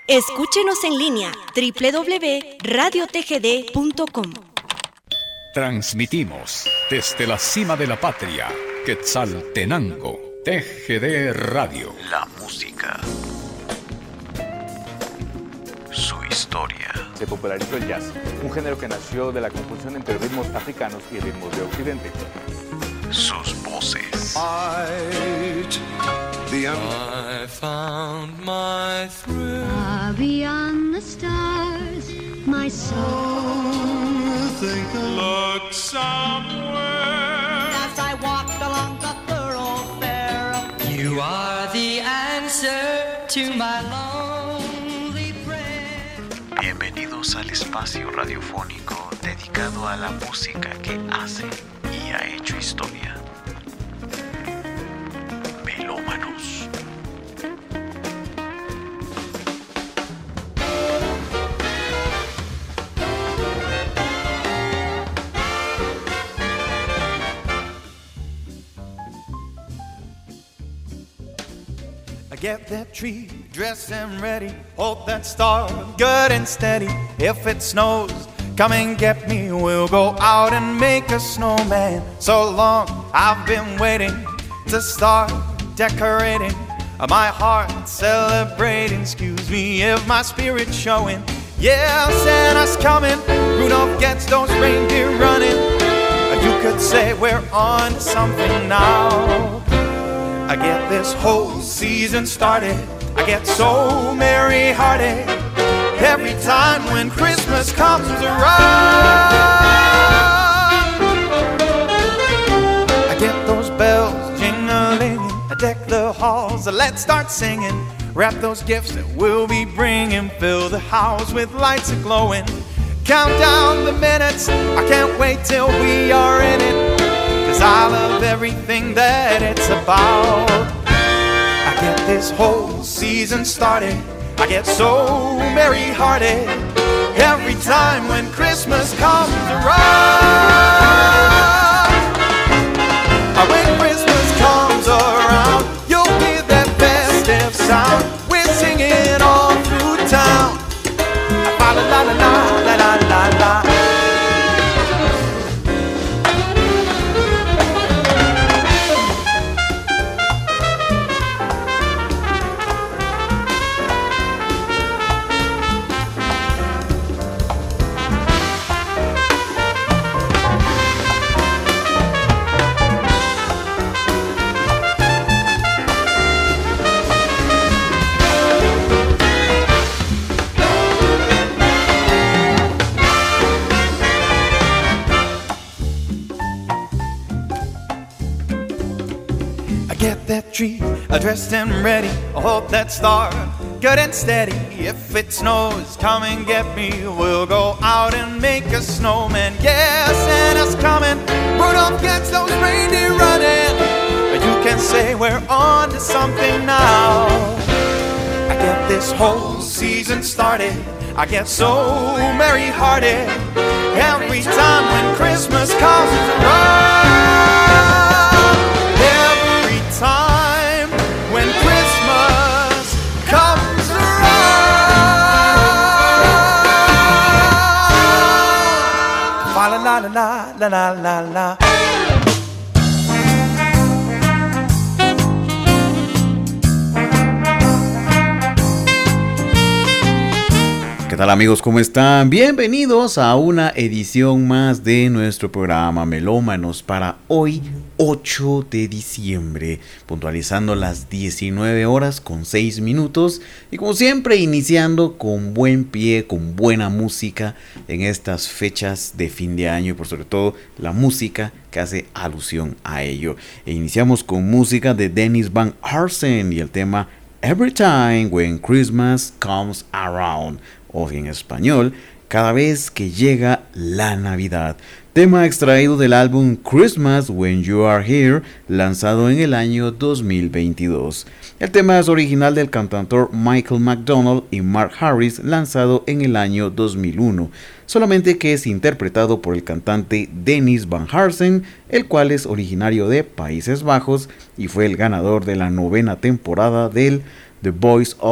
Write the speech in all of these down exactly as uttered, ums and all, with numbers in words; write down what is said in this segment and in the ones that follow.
Escúchenos en línea doble u doble u doble u punto radio t g d punto com. Transmitimos desde la cima de la patria, Quetzaltenango, T G D Radio. La música. Su historia. Se popularizó el jazz, un género que nació de la confusión entre ritmos africanos y ritmos de Occidente. Sus voces. Fight the I found my thrill. Far beyond the stars, my soul. Look somewhere. As I walked along the thoroughfare, you are the answer to my lonely prayer. Bienvenidos al espacio radiofónico dedicado a la música que hace y ha hecho historia. Melómanos. Get that tree dressed and ready, hold that star good and steady. If it snows, come and get me, we'll go out and make a snowman. So long I've been waiting to start decorating my heart, celebrating. Excuse me if my spirit's showing. Yeah, Santa's coming, Rudolph gets those reindeer running. You could say we're on to something now. I get this whole season started, I get so merry-hearted every time when Christmas comes around. I get those bells jingling, I deck the halls, let's start singing. Wrap those gifts that we'll be bringing, fill the house with lights a-glowing. Count down the minutes, I can't wait till we are in it, 'cause I love everything that it's about. I get this whole season started, I get so merry-hearted every time when Christmas comes around. When Christmas comes around, you'll hear that festive sound. We're singing all through town. La la la la la la la la. Get that tree dressed and ready, hold that star good and steady. If it snows, come and get me, we'll go out and make a snowman. Yeah, Santa's coming, Rudolph gets those reindeer running. You can say we're on to something now. I get this whole season started, I get so merry-hearted every time when Christmas comes around. Time when Christmas comes around. Fa la la la la la la la. ¿Qué tal, amigos? ¿Cómo están? Bienvenidos a una edición más de nuestro programa Melómanos para hoy, ocho de diciembre, puntualizando las diecinueve horas con seis minutos y como siempre iniciando con buen pie, con buena música en estas fechas de fin de año y por sobre todo la música que hace alusión a ello. E iniciamos con música de Dennis Van Harsden y el tema Every Time When Christmas Comes Around, o en español, cada vez que llega la Navidad. Tema extraído del álbum Christmas When You Are Here, lanzado en el año dos mil veintidós. El tema es original del cantautor Michael McDonald y Mark Harris, lanzado en el año dos mil uno, solamente que es interpretado por el cantante Dennis Van Harsden, el cual es originario de Países Bajos y fue el ganador de la novena temporada del The Voice of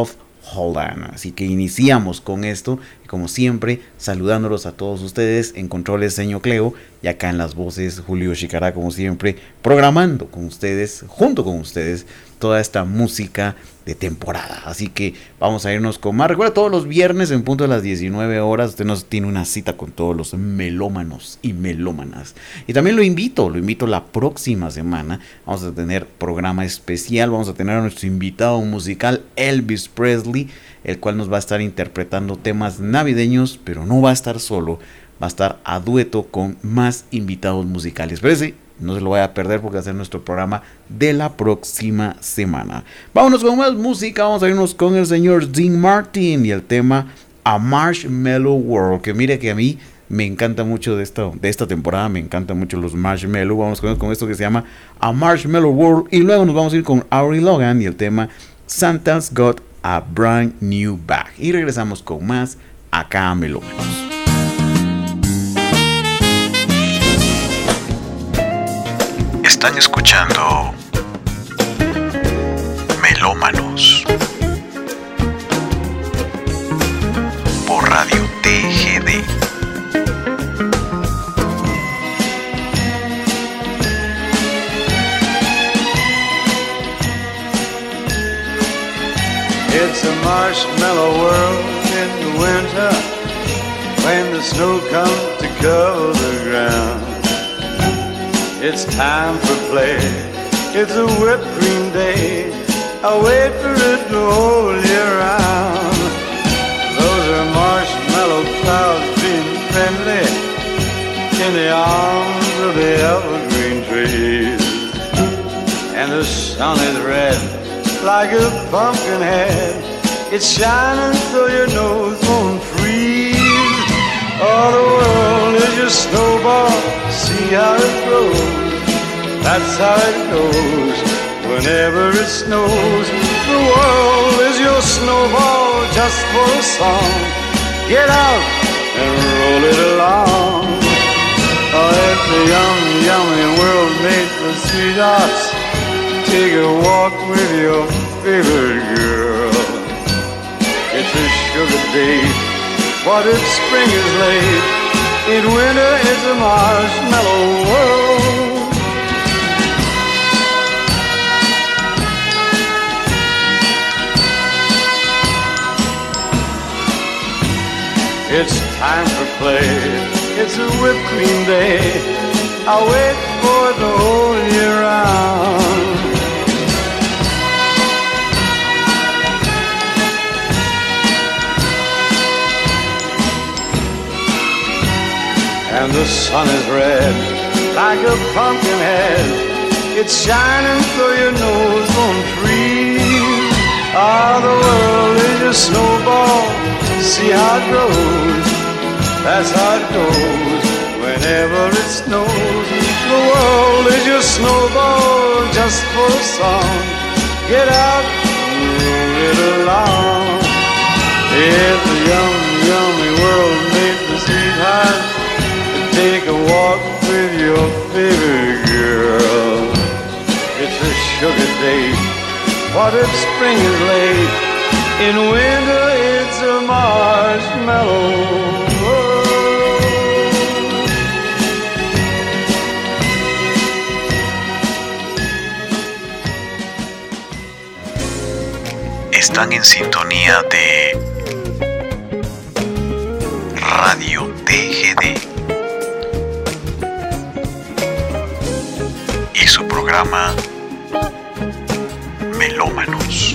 Holland. Así que iniciamos con esto, y como siempre, saludándolos a todos ustedes en controles señor Cleo, y acá en las voces Julio Chicará, como siempre, programando con ustedes, junto con ustedes, toda esta música de temporada. Así que vamos a irnos con más. Recuerda, todos los viernes en punto de las diecinueve horas usted nos tiene una cita con todos los melómanos y melómanas. Y también lo invito, lo invito la próxima semana. Vamos a tener programa especial, vamos a tener a nuestro invitado musical Elvis Presley, el cual nos va a estar interpretando temas navideños, pero no va a estar solo, va a estar a dueto con más invitados musicales. Pero ese no se lo vaya a perder porque va a ser nuestro programa de la próxima semana. Vámonos con más música. Vamos a irnos con el señor Dean Martin y el tema A Marshmallow World. Que mire que a mí me encanta mucho de esta, de esta temporada. Me encantan mucho los Marshmallow. Vamos con, con esto que se llama A Marshmallow World. Y luego nos vamos a ir con Ari Logan y el tema Santa's Got a Brand New Bag. Y regresamos con más acá a Melómanos. Están escuchando Melómanos por Radio T G D. It's a marshmallow world in the winter when the snow comes to cover the ground. It's time for play, it's a whipped cream day, I wait for it the whole year round. Those are marshmallow clouds being friendly in the arms of the evergreen trees. And the sun is red like a pumpkin head, it's shining so your nose won't freeze. Oh, the world is your snowball, see how it grows. That's how it goes whenever it snows. The world is your snowball just for a song. Get out and roll it along. Oh, it's a yummy, yummy world made for sweethearts. Take a walk with your favorite girl. It's a sugar date, but if spring is late, in winter it's a marshmallow world. It's time for play, it's a whipped cream day, I wait for it the whole year round. And the sun is red like a pumpkin head, it's shining so your nose won't freeze. Ah, the world is a snowball, see how it grows. That's how it goes whenever it snows. The world is your snowball just for a song. Get out and roll it along. It's a yummy, yummy world made for sweethearts. Take a walk with your favorite girl. It's a sugar date, what if spring is late? In winter it's a marshmallow world. Están en sintonía de Radio T G D y su programa Melómanos.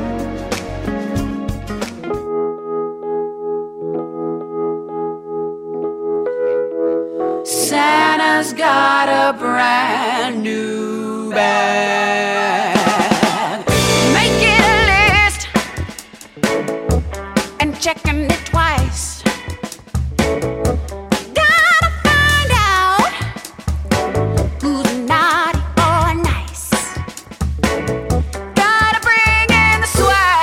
Santa's got a brand new bag. Make it a list and checking it twice. Gotta find out who's naughty or nice. Gotta bring in the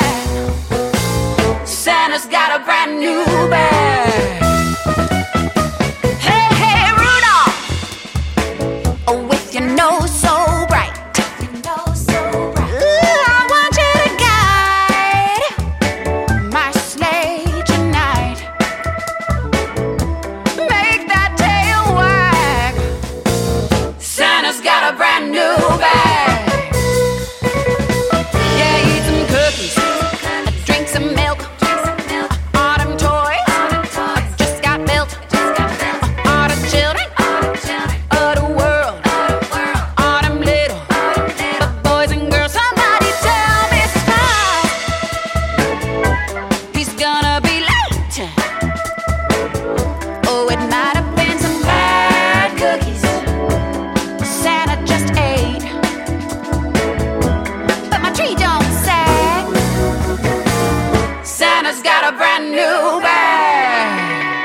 swag. Santa's got a brand new bag. some milk. Autumn toys just got built. Autumn children of the world. Autumn little boys and girls. Somebody tell Mister Claus he's gonna be late. Oh, it might have been some bad cookies Santa just ate, but my tree don't sag. Santa's got a brand new bag.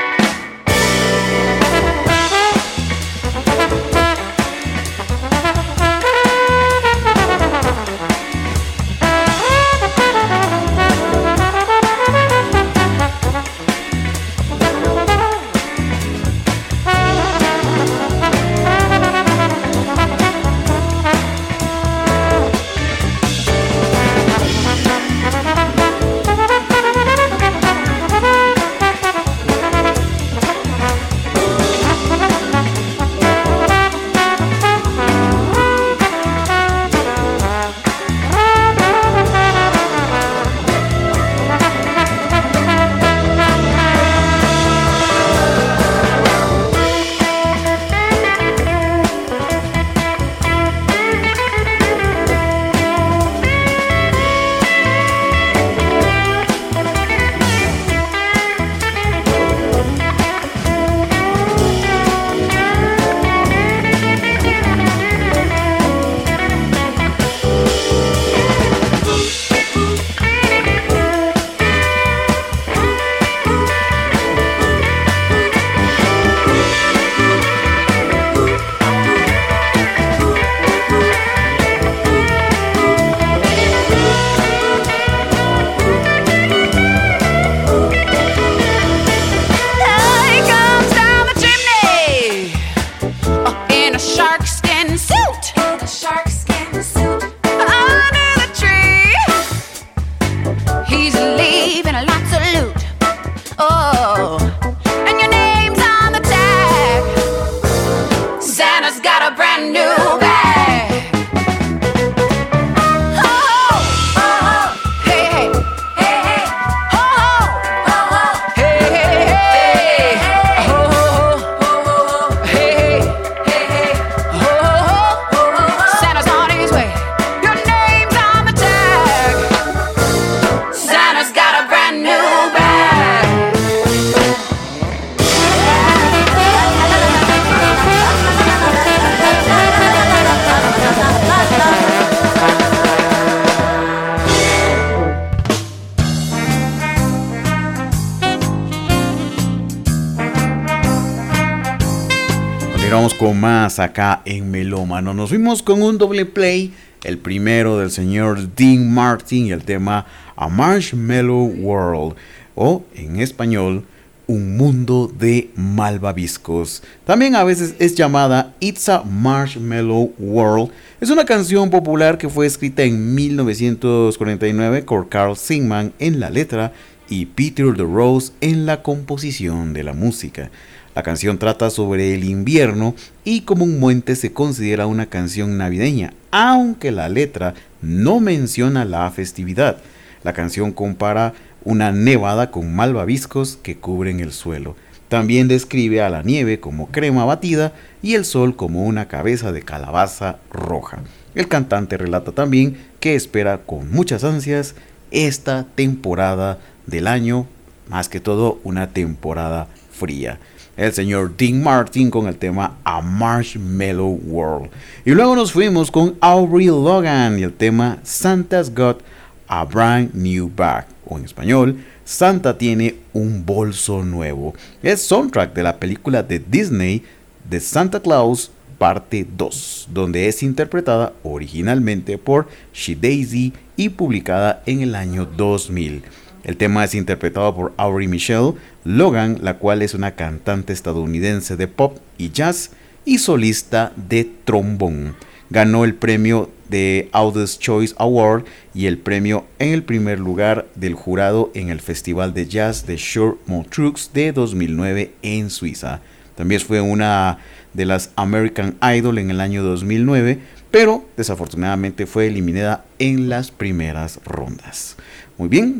Con más acá en Melómano. Nos fuimos con un doble play, el primero del señor Dean Martin y el tema A Marshmallow World, o en español Un Mundo de Malvaviscos. También a veces es llamada It's a Marshmallow World. Es una canción popular que fue escrita en mil novecientos cuarenta y nueve por Carl Sigman en la letra y Peter DeRose en la composición de la música. La canción trata sobre el invierno y comúnmente se considera una canción navideña, aunque la letra no menciona la festividad. La canción compara una nevada con malvaviscos que cubren el suelo. También describe a la nieve como crema batida y el sol como una cabeza de calabaza roja. El cantante relata también que espera con muchas ansias esta temporada del año, más que todo una temporada fría. El señor Dean Martin con el tema A Marshmallow World. Y luego nos fuimos con Avril Logan y el tema Santa's Got a Brand New Bag, o en español, Santa tiene un bolso nuevo. Es soundtrack de la película de Disney de Santa Claus parte dos, donde es interpretada originalmente por She Daisy y publicada en el año dos mil. El tema es interpretado por Avril Michelle Logan, la cual es una cantante estadounidense de pop y jazz y solista de trombón. Ganó el premio de Audience Choice Award y el premio en el primer lugar del jurado en el Festival de Jazz de Charles de dos mil nueve en Suiza. También fue una de las American Idol en el año dos mil nueve, pero desafortunadamente fue eliminada en las primeras rondas. Muy bien.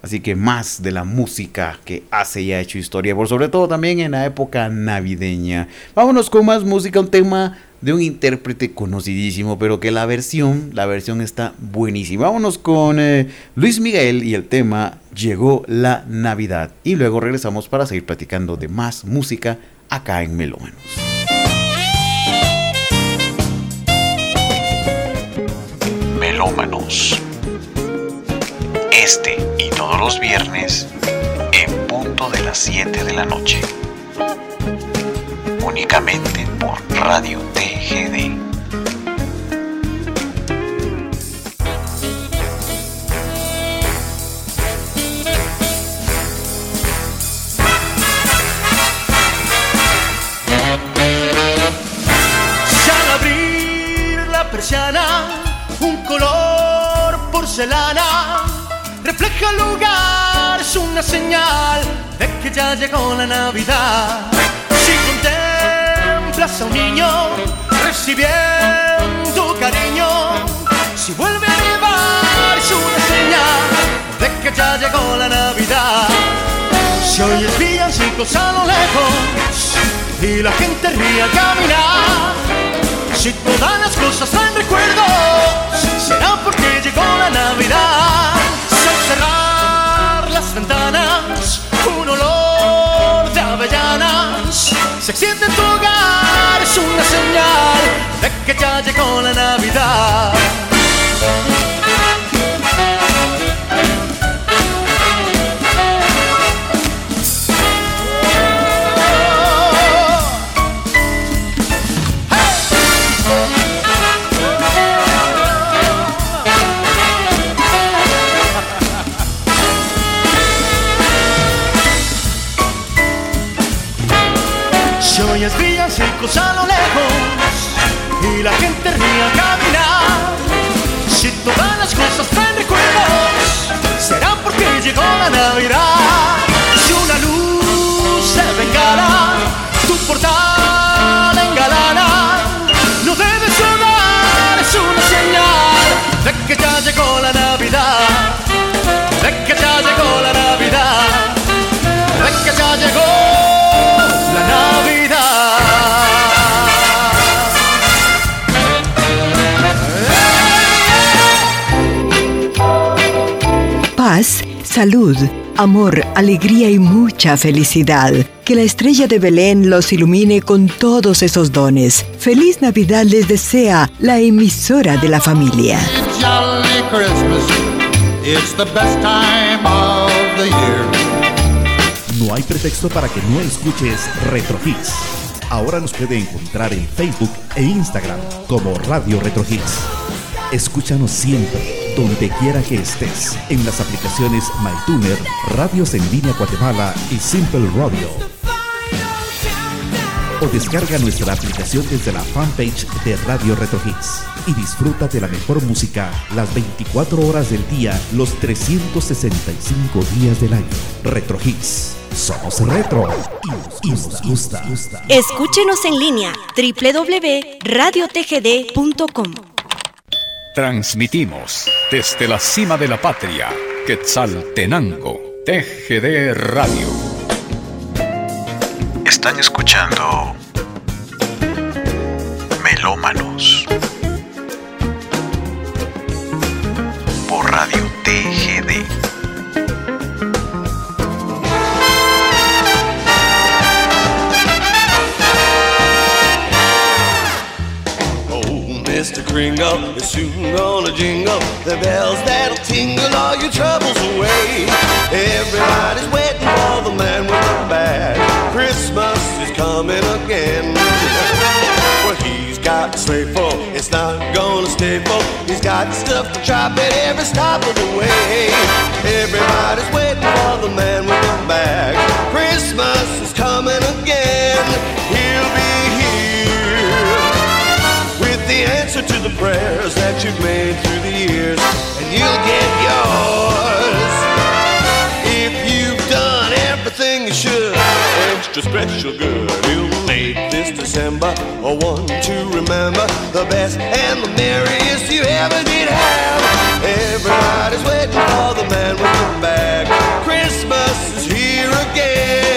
Así que más de la música que hace y ha hecho historia, por sobre todo también en la época navideña. Vámonos con más música, un tema de un intérprete conocidísimo, pero que la versión, la versión está buenísima. Vámonos con eh, Luis Miguel y el tema Llegó la Navidad. Y luego regresamos para seguir platicando de más música acá en Melómanos. Melómanos. Este y todos los viernes en punto de las siete de la noche. Únicamente por Radio T G D. Si al abrir la persiana, un color porcelana refleja el lugar, es una señal de que ya llegó la Navidad. Si contemplas a un niño recibiendo cariño, si vuelve a llevar, es una señal de que ya llegó la Navidad. Si oyes villancicos a lo lejos y la gente ríe al caminar, si todas las cosas traen recuerdos, será porque llegó la Navidad. Si al cerrar las ventanas, un olor de avellanas se extiende en tu hogar, es una señal de que ya llegó la Navidad. Si oyes villancicos a lo lejos y la gente ríe al caminar, si todas las cosas traen recuerdos, será porque llegó la Navidad. Si una luz de bengala tu portal engalana, no debes dudar, es una señal de que ya llegó la Navidad, de que ya llegó la Navidad, de que ya llegó la Navidad. Paz, salud, amor, alegría y mucha felicidad. Que la estrella de Belén los ilumine con todos esos dones. Feliz Navidad les desea la emisora de la familia. Jolly Christmas, it's the best time of the year. No hay pretexto para que no escuches Retro Hits. Ahora nos puede encontrar en Facebook e Instagram como Radio Retro Hits. Escúchanos siempre, donde quiera que estés, en las aplicaciones MyTuner, Radios en Línea Guatemala y Simple Radio. O descarga nuestra aplicación desde la fanpage de Radio Retro Hits y disfruta de la mejor música las veinticuatro horas del día, los trescientos sesenta y cinco días del año. Retro Hits. Somos retro y nos gusta. Escúchenos en línea doble u doble u doble u punto radio t g d punto com. Transmitimos desde la cima de la patria, Quetzaltenango, T G D Radio. Están escuchando Melómanos por Radio T G D. Mister Kringle is soon gonna jingle the bells that'll tingle all your troubles away. Everybody's waiting for the man with the bag. Christmas is coming again. Well, he's got a sleigh full, it's not gonna stay full. He's got stuff to drop at every stop of the way. Everybody's waiting for the man with the bag. Christmas is coming again. He'll be the answer to the prayers that you've made through the years, and you'll get yours if you've done everything you should. Extra special good, he'll make this December December, a one to remember, the best and the merriest you ever did have. Everybody's waiting for the man with the bag. Christmas is here again.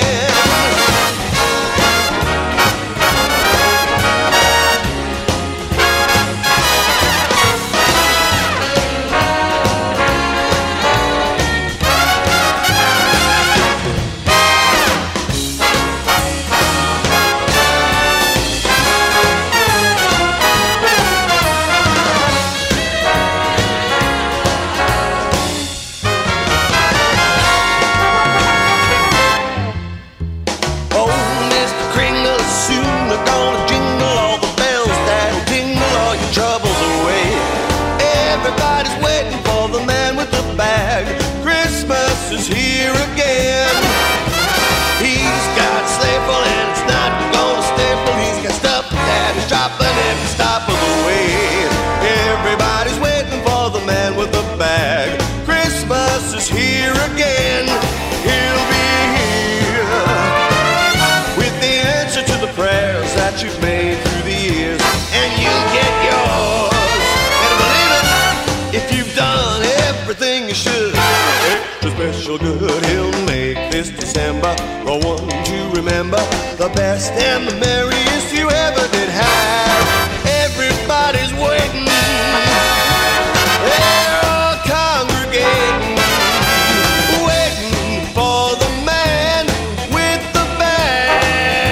Is here again. He's got sleigh full and it's not gonna stay full. He's got stuff that is dropping every stop of the way. Everybody's waiting for the man with the bag. Christmas is here again. He'll be here with the answer to the prayers that you've made through the years, and you'll get yours. And believe it, if you've done everything you should, special good he'll make this December, the one to remember, the best and the merriest you ever did have. Everybody's waiting, they're all congregating, waiting for the man with the bag.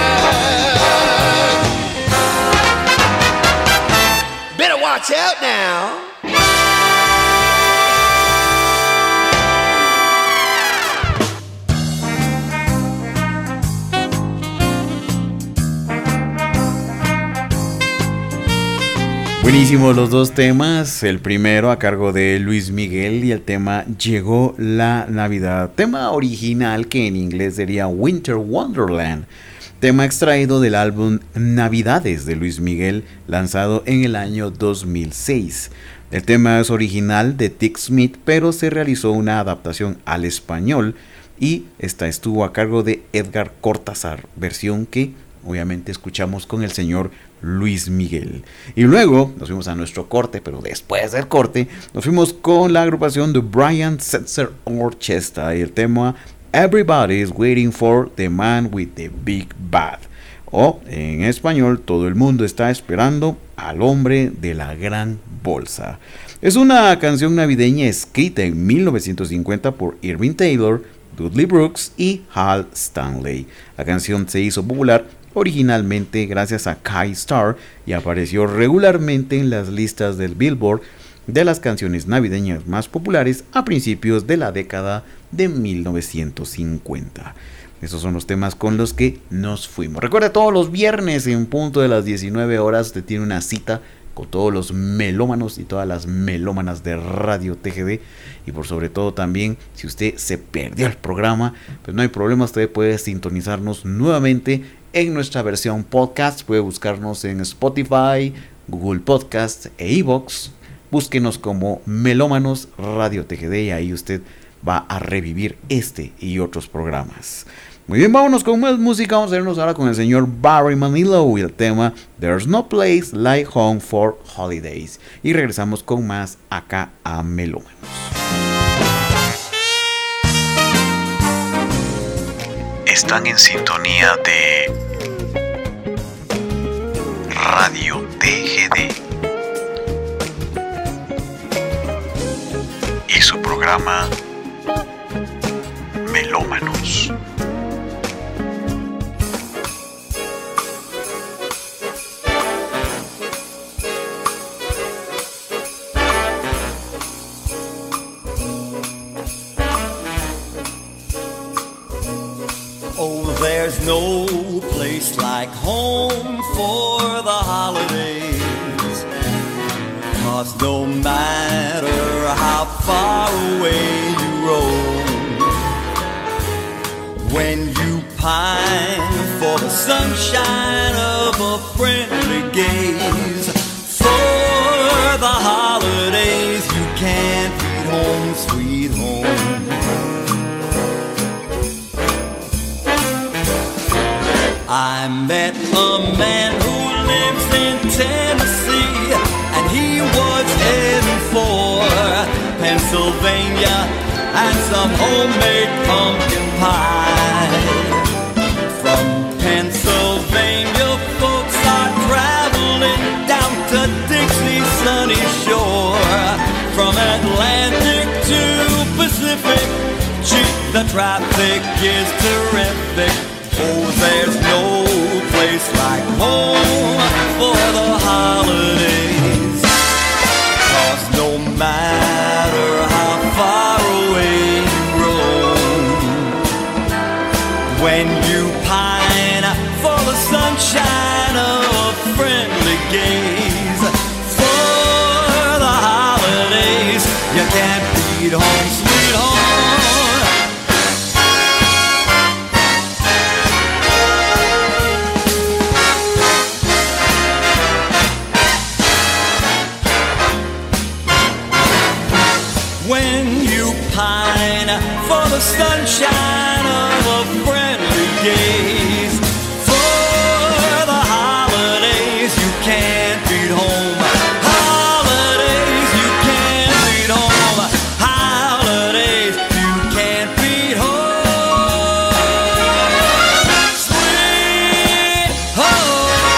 Better watch out now. Buenísimos los dos temas, el primero a cargo de Luis Miguel y el tema Llegó la Navidad, tema original que en inglés sería Winter Wonderland, tema extraído del álbum Navidades de Luis Miguel, lanzado en el año dos mil seis. El tema es original de Dick Smith, pero se realizó una adaptación al español y esta estuvo a cargo de Edgar Cortázar, versión que obviamente escuchamos con el señor Luis Miguel. Y luego nos fuimos a nuestro corte, pero después del corte nos fuimos con la agrupación de Brian Setzer Orchestra y el tema Everybody's Waiting for the Man with the Big Bad, o en español, todo el mundo está esperando al hombre de la gran bolsa. Es una canción navideña escrita en mil novecientos cincuenta por Irving Taylor, Dudley Brooks y Hal Stanley. La canción se hizo popular originalmente gracias a Kai Starr y apareció regularmente en las listas del Billboard de las canciones navideñas más populares a principios de la década de mil novecientos cincuenta. Esos son los temas con los que nos fuimos. Recuerda, todos los viernes en punto de las diecinueve horas usted tiene una cita con todos los melómanos y todas las melómanas de Radio T G D. Y por sobre todo también, si usted se perdió el programa, pues no hay problema, usted puede sintonizarnos nuevamente en nuestra versión podcast. Puede buscarnos en Spotify, Google Podcast e iVoox. Búsquenos como Melómanos Radio T G D y ahí usted va a revivir este y otros programas. Muy bien, vámonos con más música. Vamos a irnos ahora con el señor Barry Manilow y el tema There's No Place Like Home for Holidays. Y regresamos con más acá a Melómanos. Están en sintonía de Radio T G D y su programa Melómanos. Oh, there's no place like home for the holidays, 'cause no matter how far away you roam, when you pine for the sunshine of a friendly gaze, for the holidays you can't beat home, sweet home. I I met a man who lives in Tennessee, and he was heading for Pennsylvania and some homemade pumpkin pie. From Pennsylvania, folks are traveling down to Dixie's sunny shore. From Atlantic to Pacific, gee, the traffic is terrific. Oh, there's no place like home for the holidays. 'Cause no matter how far away you roam, when you pine for the sunshine of a friendly gaze, for the holidays, you can't beat home, sweet home. When you pine for the sunshine of a friendly gaze, for the holidays, you can't beat home. Holidays, you can't beat home. Holidays, you can't beat home. Sweet home.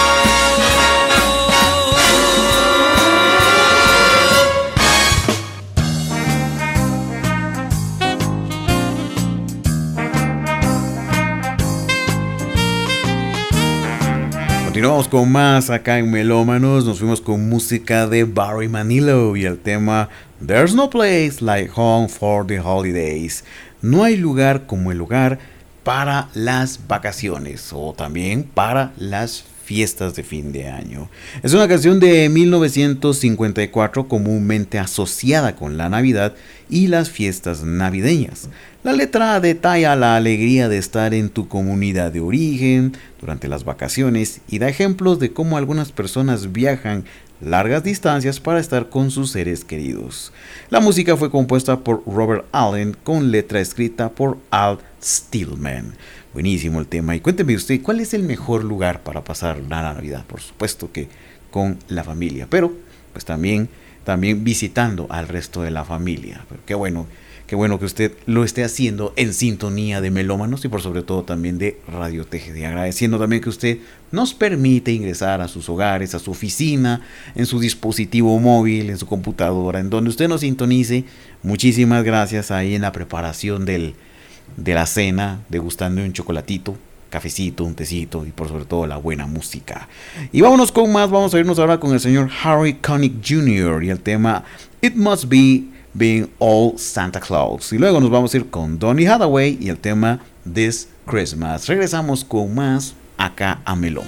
Continuamos con más acá en Melómanos. Nos fuimos con música de Barry Manilow y el tema There's no place like home for the holidays. No hay lugar como el hogar para las vacaciones o también para las fiestas de fin de año. Es una canción de mil novecientos cincuenta y cuatro comúnmente asociada con la Navidad y las fiestas navideñas. La letra detalla la alegría de estar en tu comunidad de origen durante las vacaciones y da ejemplos de cómo algunas personas viajan largas distancias para estar con sus seres queridos. La música fue compuesta por Robert Allen con letra escrita por Al Stillman. Buenísimo el tema. Y cuénteme usted, ¿cuál es el mejor lugar para pasar la Navidad? Por supuesto que con la familia, pero pues también, también visitando al resto de la familia. Pero qué bueno, qué bueno que usted lo esté haciendo en sintonía de Melómanos y por sobre todo también de Radio T G D. Agradeciendo también que usted nos permite ingresar a sus hogares, a su oficina, en su dispositivo móvil, en su computadora, en donde usted nos sintonice. Muchísimas gracias ahí en la preparación del de la cena, degustando un chocolatito, cafecito, un tecito y por sobre todo la buena música. Y vámonos con más, vamos a irnos ahora con el señor Harry Connick junior y el tema It Must Be Being All Santa Claus. Y luego nos vamos a ir con Donny Hathaway y el tema This Christmas. Regresamos con más acá a Melón.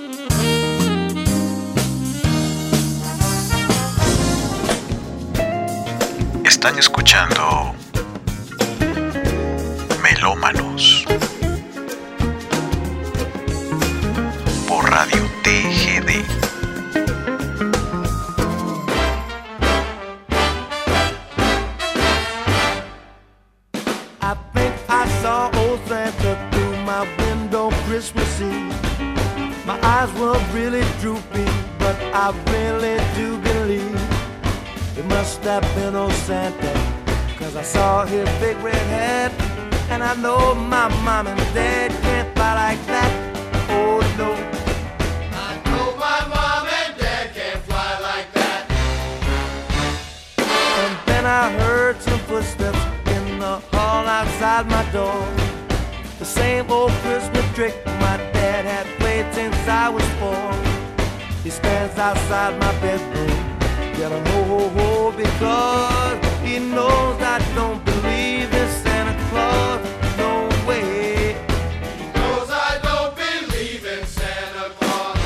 Están escuchando Melómanos por Radio T G D. I think I saw old Santa through my window Christmas Eve. My eyes were really droopy, but I really do believe it must have been old Santa, 'cause I saw his big red hat. And I know my mom and dad can't fly like that. Oh no. I know my mom and dad can't fly like that. And then I heard some footsteps in the hall outside my door. The same old Christmas trick my dad had played since I was four. He stands outside my bedroom, yelling ho ho ho, because he knows I don't believe in Santa Claus. No way. He knows I don't believe in Santa Claus.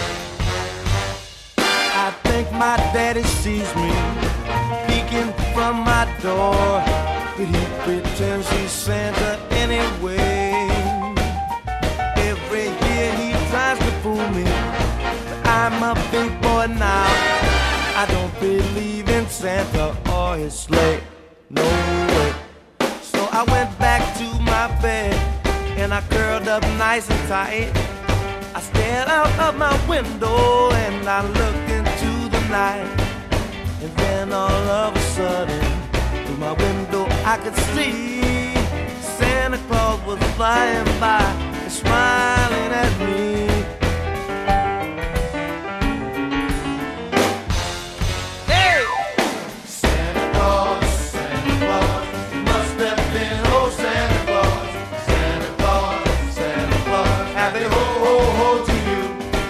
I think my daddy sees me peeking from my door, but he pretends he's Santa anyway. Every year he tries to fool me, but I'm a big boy now. I don't believe in Santa or his sleigh, no way. So I went back to my bed and I curled up nice and tight. I stare out of my window and I look into the night. And then all of a sudden, through my window I could see Santa Claus was flying by and smiling at me. Hey! Santa Claus, Santa Claus, must have been old Santa Claus. Santa Claus, Santa Claus, happy ho ho ho to you.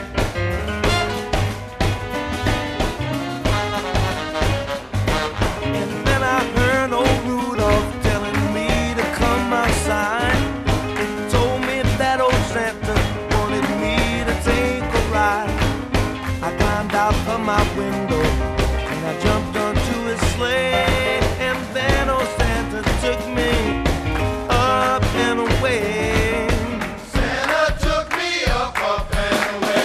And then I heard old Rudolph telling me to come outside. He told me that old Santa wanted me to take a ride. I climbed out of my window and I jumped onto his sleigh. And then old Santa took me up and away. Santa took me up, up and away.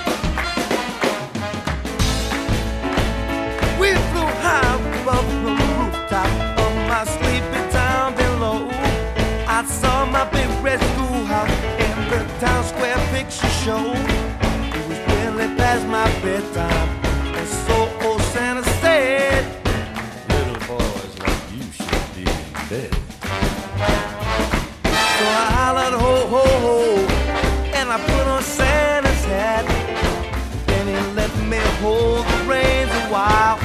We flew high above the rooftop of my sleepy town below. I saw my big red schoolhouse and the town square picture show. It was barely past my bedtime, and so old Santa said, Little boys like you should be in bed. so I hollered ho ho ho, and I put on Santa's hat. Then he let me hold the reins a while.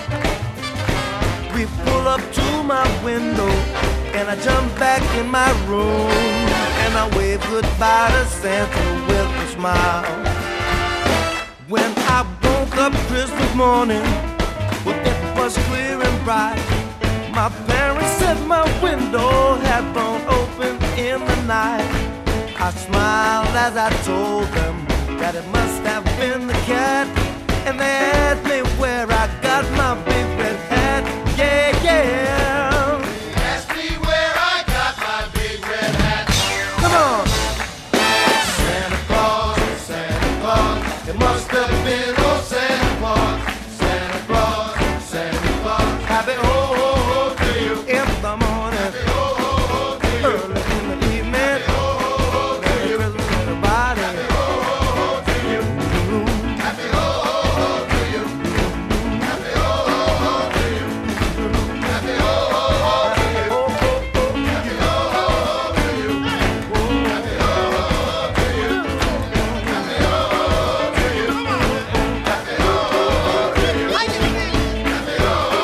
We pull up to my window, and I jump back in my room, and I wave goodbye to Santa with a smile. When I woke up Christmas morning, well, it was clear and bright. My parents said my window had blown open in the night. I smiled as I told them that it must have been the cat, and they asked me where I got my big red hat. Yeah, yeah. Ask me where I got my big red hat. Come on. Santa Claus, Santa Claus, it must have been old Santa Claus. Santa Claus, Santa Claus, Happy ho ho ho to you. in the morning, Happy ho ho ho to you. early in the evening. Happy ho ho ho to Merry you. Christmas, everybody. Happy ho ho ho to you. Happy ho ho ho to you. Happy ho ho ho to you. Happy ho ho ho to you. Ho, ho, ho. Happy ho ho ho to you. Happy ho ho ho to you. Happy ho ho ho to you. Happy ho ho ho to you. Happy ho ho ho to you. Happy ho ho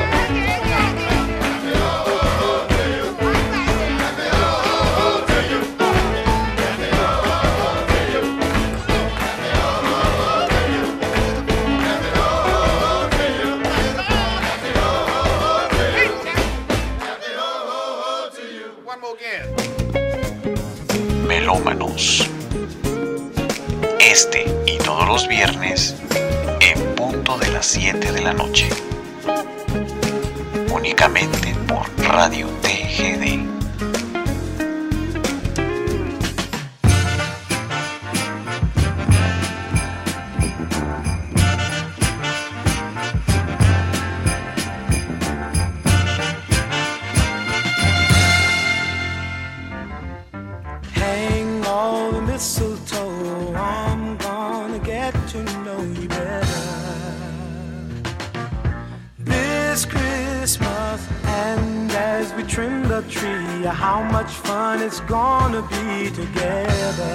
ho to you. Happy ho ho ho to you. One more again. Melómanos. Este y todos los viernes en punto de las siete de la noche. Únicamente por Radio T G D. Hang all the mistletoe, I'm gonna get to know you better this Christmas. And as we trim the tree, how much fun it's gonna be together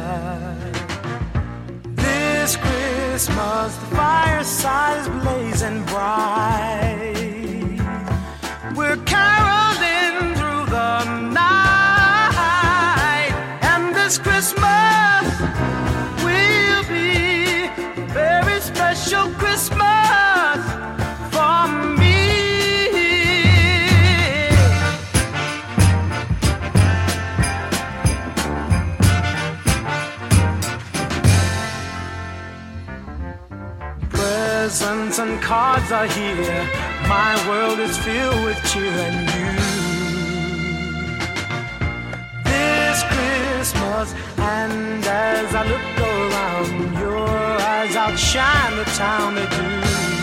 this Christmas. The fireside is blazing bright, we're caroling through the night, and this Christmas will be a very special Christmas for me. Presents and cards are here, my world is filled with cheer and you. This Christmas, and as I look around, your eyes outshine the town they do.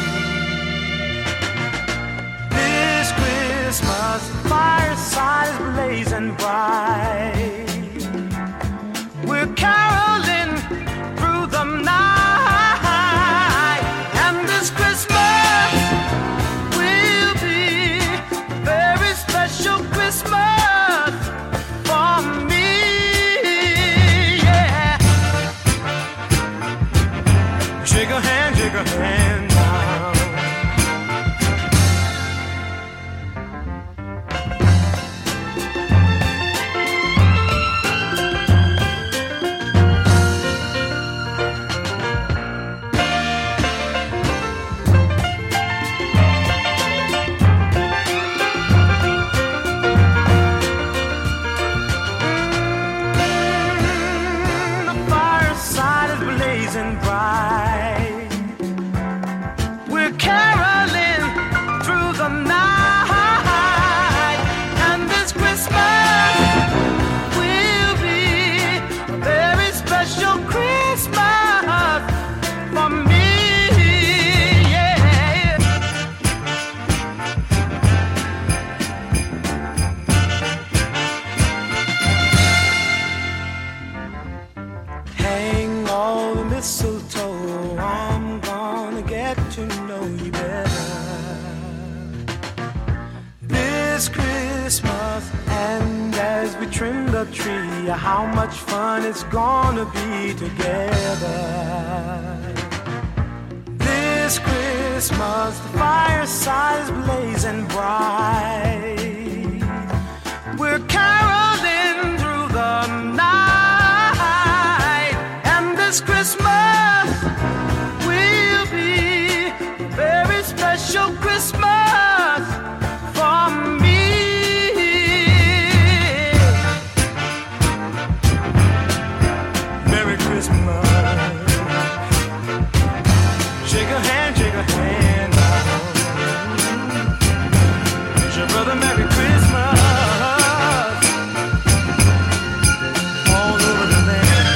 This Christmas, the fireside is blazing bright, we're caroling in the tree, how much fun it's gonna be together. This Christmas, the fireside is blazing bright. We're caroling through the night, and this Christmas will be a very special Christmas for me. Merry Christmas. Shake a hand, shake a hand now. Wish your brother Merry Christmas. All over the land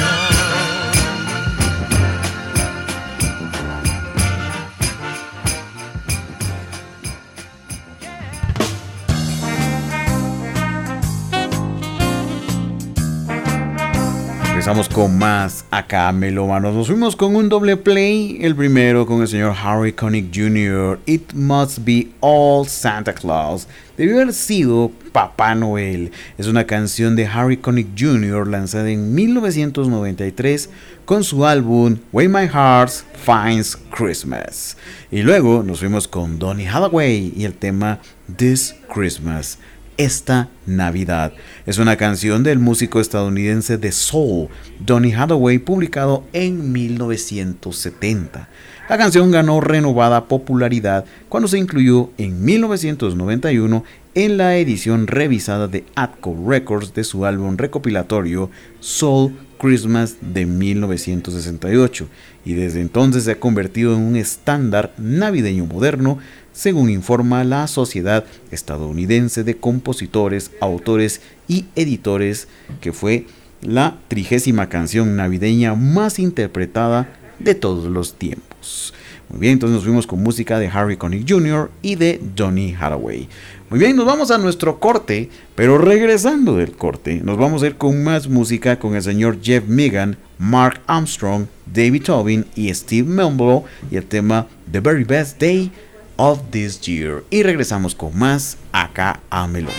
Regresamos con más acá, melómanos. Nos fuimos con un doble play. El primero con el señor Harry Connick junior It Must Be All Santa Claus. Debió haber sido Papá Noel. Es una canción de Harry Connick junior lanzada en mil novecientos noventa y tres con su álbum When My Heart Finds Christmas. Y luego nos fuimos con Donny Hathaway y el tema This Christmas. Esta Navidad. Es una canción del músico estadounidense de soul Donny Hathaway, publicado en mil novecientos setenta. La canción ganó renovada popularidad cuando se incluyó en mil novecientos noventa y uno en la edición revisada de Atco Records de su álbum recopilatorio Soul Christmas de mil novecientos sesenta y ocho, y desde entonces se ha convertido en un estándar navideño moderno, según informa la Sociedad Estadounidense de Compositores, Autores y Editores, que fue la trigésima canción navideña más interpretada de todos los tiempos. Muy bien, entonces nos fuimos con música de Harry Connick junior y de Donny Hathaway. Muy bien, nos vamos a nuestro corte, pero regresando del corte, nos vamos a ir con más música con el señor Jeff Meegan, Mark Armstrong, David Tobin y Steve Melville y el tema The Very Best Day of This Year. Y regresamos con más acá a Melón.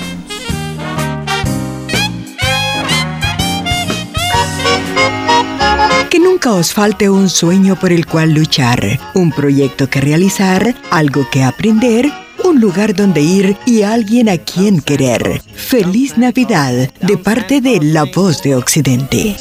Que nunca os falte un sueño por el cual luchar, un proyecto que realizar, algo que aprender, un lugar donde ir y alguien a quien querer. Feliz Navidad de parte de La Voz de Occidente.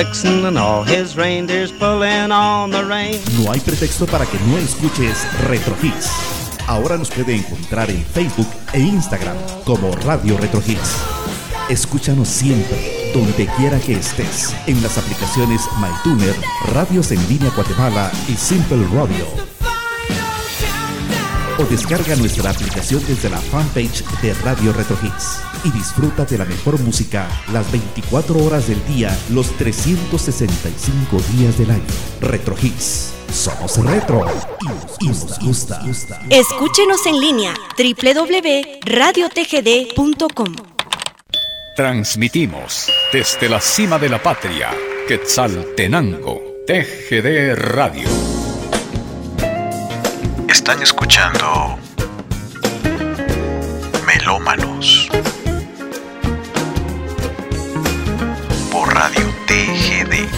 No hay pretexto para que no escuches Retro Hits. Ahora nos puede encontrar en Facebook e Instagram como Radio Retro Hits. Escúchanos siempre, donde quiera que estés, en las aplicaciones MyTuner, Radios en Línea Guatemala y Simple Radio. O descarga nuestra aplicación desde la fanpage de Radio Retro Hits y disfruta de la mejor música las veinticuatro horas del día, los trescientos sesenta y cinco días del año. Retro Hits. Somos retro y nos gusta. Escúchenos en línea doble u doble u doble u punto radio t g d punto com. Transmitimos desde la cima de la patria, Quetzaltenango, T G D Radio. Están escuchando Melómanos por Radio T G D.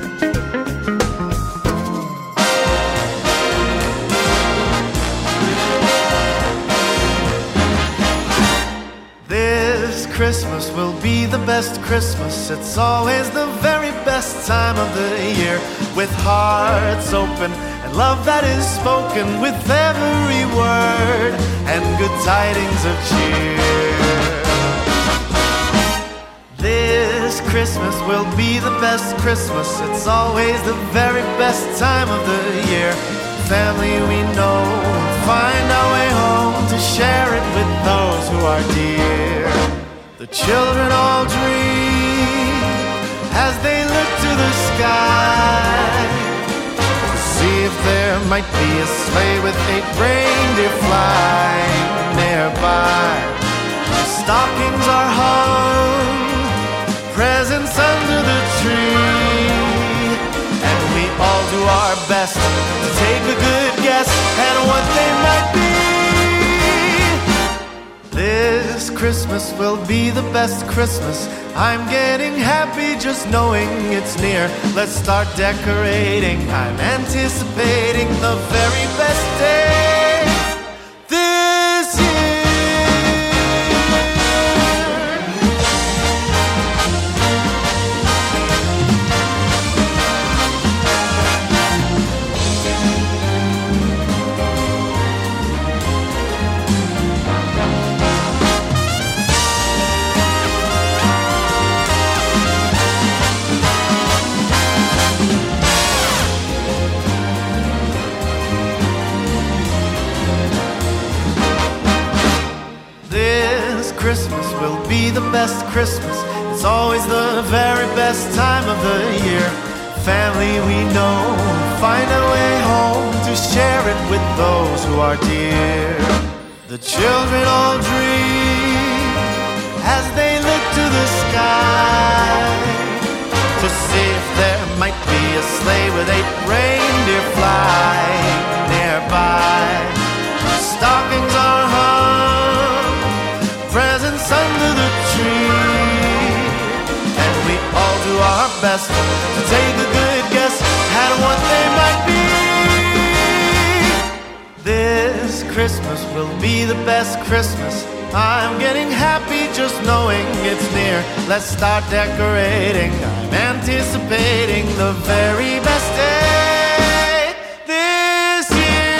This Christmas will be the best Christmas. It's always the very best time of the year, with hearts open and love that is spoken with every word, and good tidings of cheer. This Christmas will be the best Christmas. It's always the very best time of the year. Family we know, find our way home to share it with those who are dear. The children all dream as they look to the sky, see if there might be a sleigh with eight reindeer flying nearby. The stockings are hung, presents under the tree, and we all do our best to take a good guess at what they might be. This Christmas will be the best Christmas. I'm getting happy just knowing it's near. Let's start decorating. I'm anticipating the very best day this year. Christmas will be the best Christmas. It's always the very best time of the year. Family we know, find a way home to share it with those who are dear. The children all dream as they look to the sky to see if there might be a sleigh with eight reindeer flying nearby. Stockings are hung, presents under the tree, and we all do our best to take a good guess at what they might be. This Christmas will be the best Christmas. I'm getting happy just knowing it's near. Let's start decorating. I'm anticipating the very best day this year.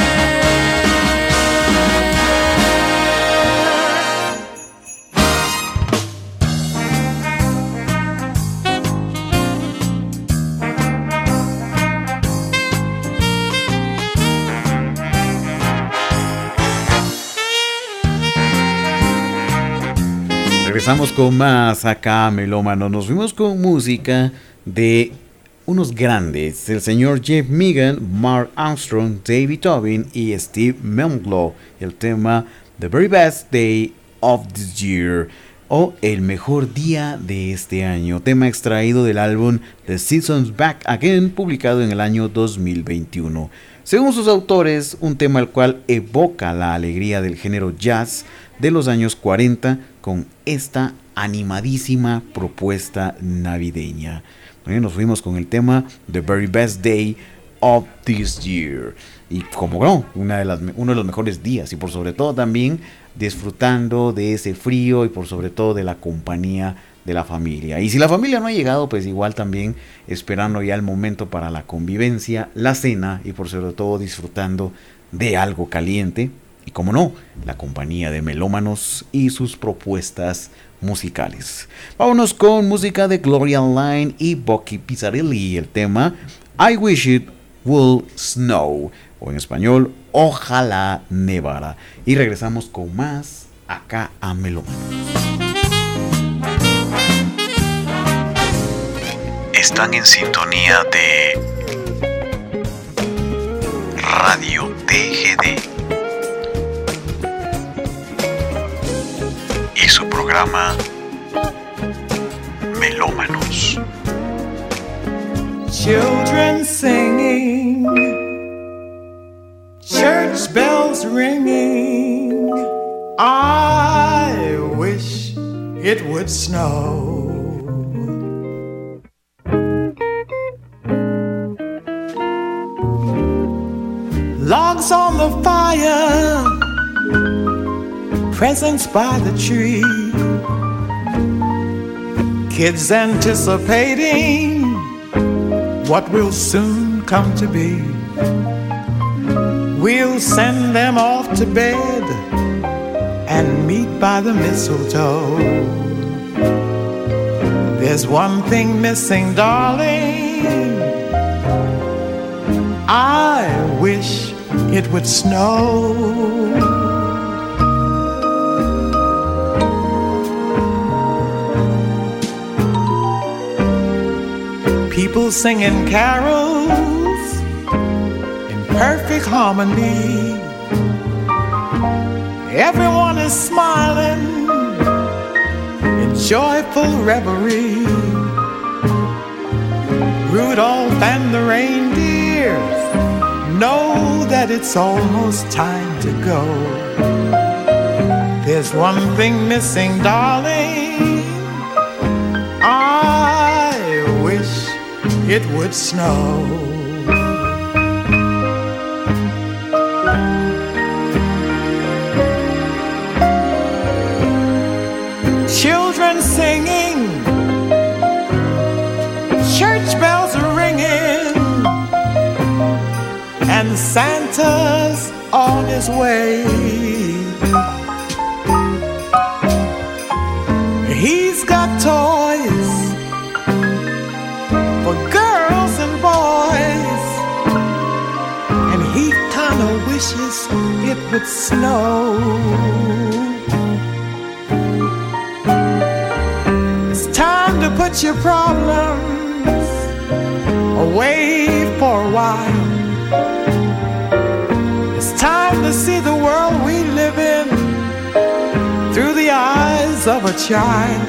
Regresamos con más acá, melómano. Nos fuimos con música de unos grandes, el señor Jeff Meegan, Mark Armstrong, David Tobin y Steve Menglow. El tema The Very Best Day of This Year, o El Mejor Día de este año, tema extraído del álbum The Seasons Back Again, publicado en el año dos mil veintiuno. Según sus autores, un tema el cual evoca la alegría del género jazz de los años cuarenta con esta animadísima propuesta navideña. Bueno, nos fuimos con el tema The Very Best Day of This Year. Y como no, una de las, uno de los mejores días, y por sobre todo también disfrutando de ese frío y por sobre todo de la compañía de la familia. Y si la familia no ha llegado, pues igual también esperando ya el momento para la convivencia, la cena y por sobre todo disfrutando de algo caliente. Y como no, la compañía de melómanos y sus propuestas musicales. Vámonos con música de Gloria Line y Bucky Pizzarelli. El tema I Wish It Would Snow, o en español, Ojalá Nevara. Y regresamos con más acá a Melómanos. Están en sintonía de Radio T G D y su programa Melómanos. Children singing, church bells ringing, I wish it would snow. Logs on the fire, presents by the tree, kids anticipating what will soon come to be. We'll send them off to bed and meet by the mistletoe. There's one thing missing, darling, I wish it would snow. People singing carols in perfect harmony. Everyone is smiling in joyful reverie. Rudolph and the reindeers know that it's almost time to go. There's one thing missing, darling, it would snow. Children singing, church bells are ringing, and Santa's on his way. He's got toys for girls and boys, and he kinda wishes it would snow. It's time to put your problems away for a while. It's time to see the world we live in through the eyes of a child.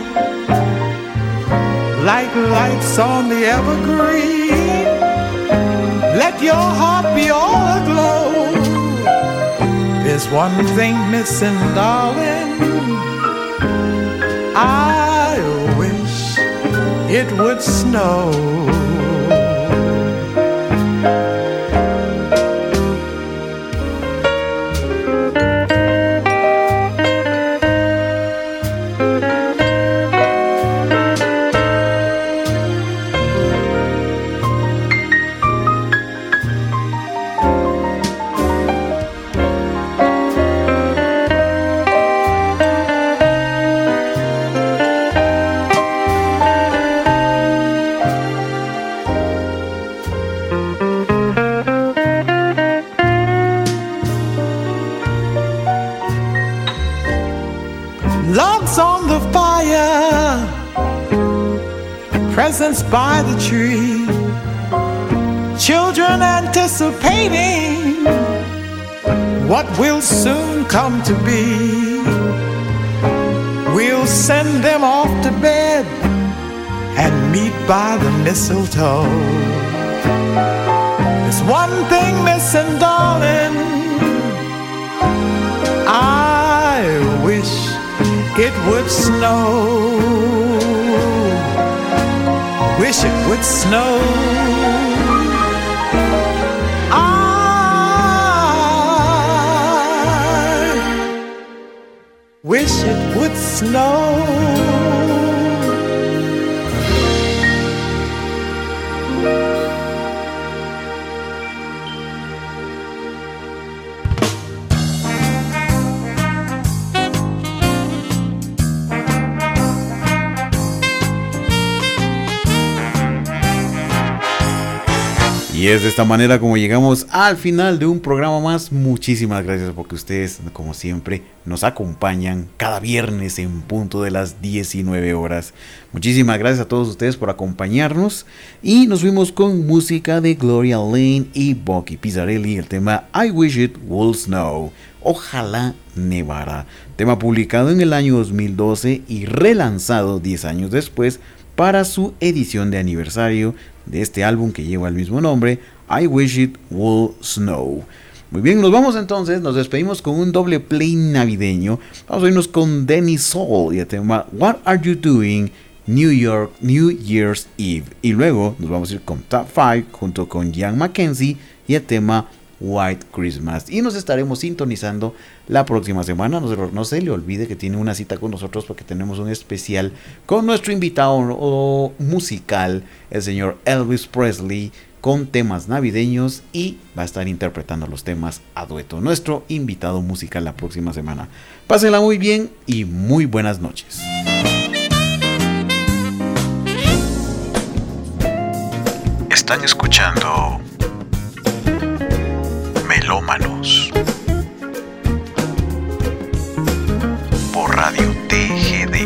Like lights on the evergreen, let your heart be all aglow. There's one thing missing, darling, I wish it would snow. Logs on the fire, presents by the tree, children anticipating what will soon come to be. We'll send them off to bed and meet by the mistletoe. There's one thing missing, darling, I wish it would snow. Wish it would snow. I wish it would snow. Y es de esta manera como llegamos al final de un programa más. Muchísimas gracias porque ustedes, como siempre, nos acompañan cada viernes en punto de las diecinueve horas. Muchísimas gracias a todos ustedes por acompañarnos. Y nos fuimos con música de Gloria Lane y Bucky Pizzarelli, el tema I Wish It Would Snow. Ojalá nevara. Tema publicado en el año dos mil doce y relanzado diez años después para su edición de aniversario de este álbum que lleva el mismo nombre, I Wish It Would Snow. Muy bien, nos vamos entonces, nos despedimos con un doble play navideño. Vamos a irnos con Danny Soul y el tema What Are You Doing New York New Year's Eve. Y luego nos vamos a ir con Top cinco junto con Ian McKenzie y el tema White Christmas. Y nos estaremos sintonizando la próxima semana. No se, no se le olvide que tiene una cita con nosotros porque tenemos un especial con nuestro invitado o, musical, el señor Elvis Presley, con temas navideños, y va a estar interpretando los temas a dueto. Nuestro invitado musical la próxima semana. Pásenla muy bien y muy buenas noches. Están escuchando Melómanos por Radio T G D.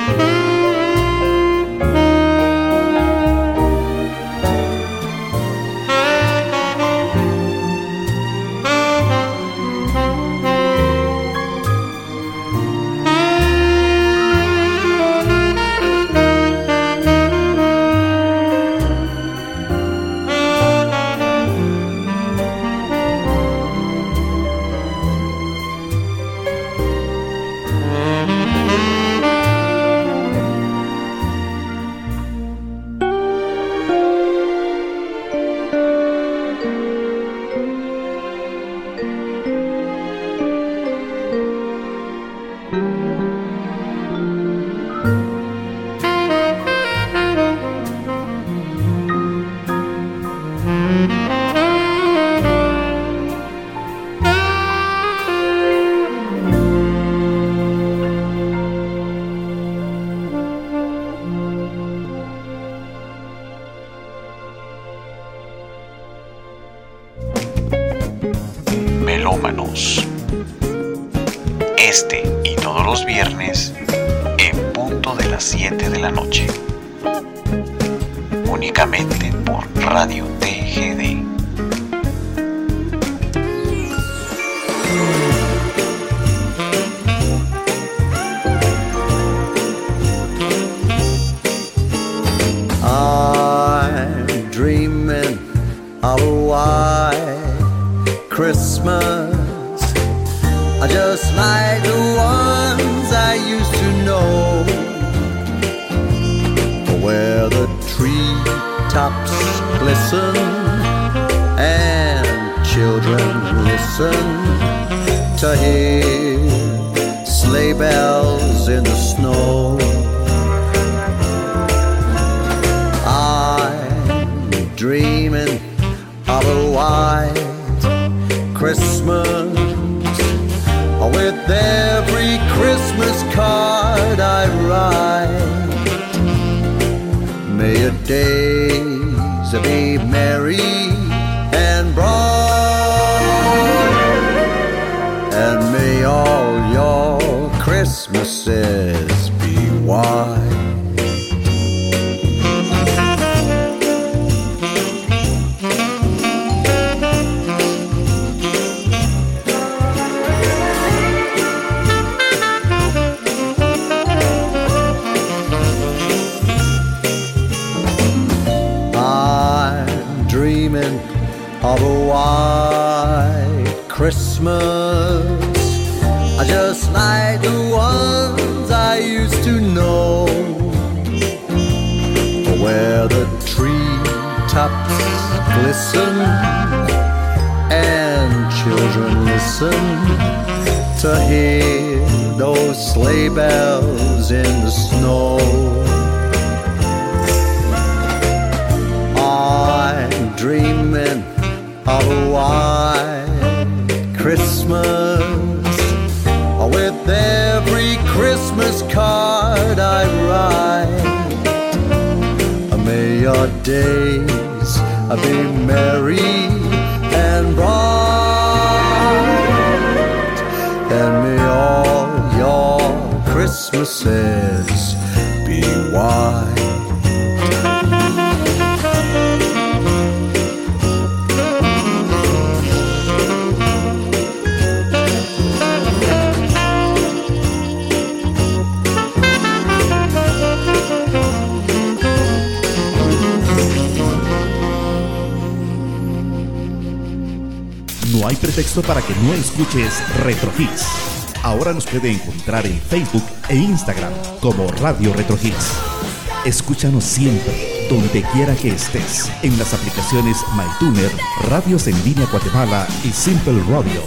Melómanos. Este y todos los viernes en punto de las siete de la noche. Únicamente por Radio T G D. I'm dreaming of a white Christmas, just like the ones I used to know, where the treetops glisten and children listen to hear sleigh bells in the snow. I'm dreaming of a white Christmas, with every Christmas card I write. May your days be merry and bright, and may all your Christmases be white. Of a white Christmas, just like the ones I used to know, where the treetops glisten and children listen to hear those sleigh bells in the snow. I'm dreaming of a white Christmas, with every Christmas card I write. May your days be merry and bright, and may all your Christmases be white. No hay pretexto para que no escuches Retro Hits. Ahora nos puede encontrar en Facebook e Instagram como Radio Retro Hits. Escúchanos siempre, donde quiera que estés, en las aplicaciones MyTuner, Radios en Línea Guatemala y Simple Radio.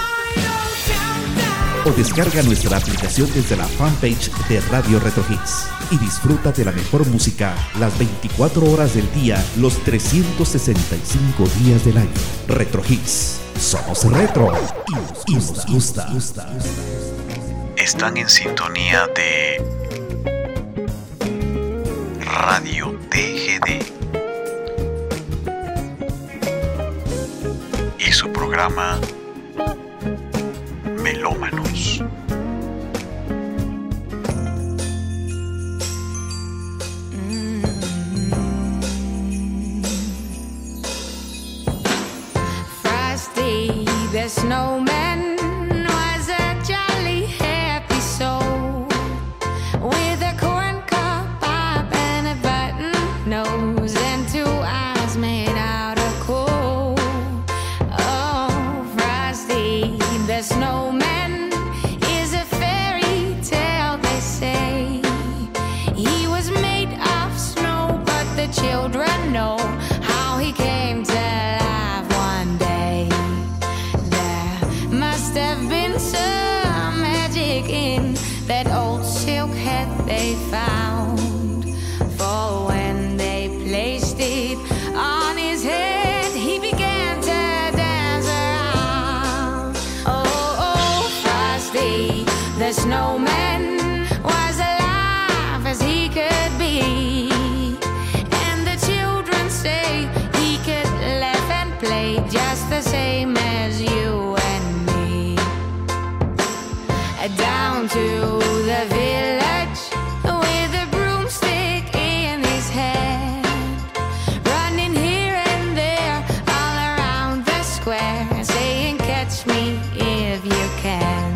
O descarga nuestra aplicación desde la fanpage de Radio Retro Hits y disfruta de la mejor música las veinticuatro horas del día, los trescientos sesenta y cinco días del año. Retro Hits. Somos retro y nos gusta. Están en sintonía de Radio T G D y su programa Melómanos. silk hat they found. For when they placed it on his head, he began to dance around. Oh, oh, Frosty the snowman was alive as he could be. And the children say he could laugh and play just the same as you and me. Down to the village with a broomstick in his hand, running here and there all around the square, saying, catch me if you can.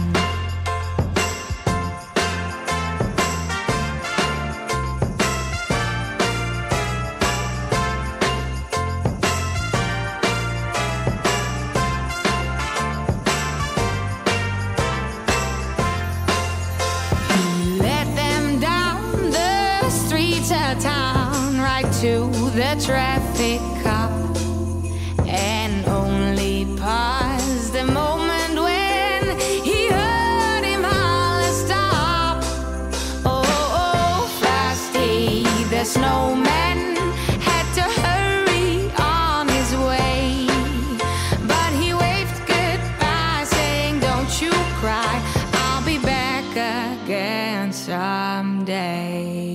Town, right to the traffic cop, and only paused the moment when he heard him holler stop. Oh, oh, Frosty the snowman had to hurry on his way, but he waved goodbye saying, don't you cry, I'll be back again someday.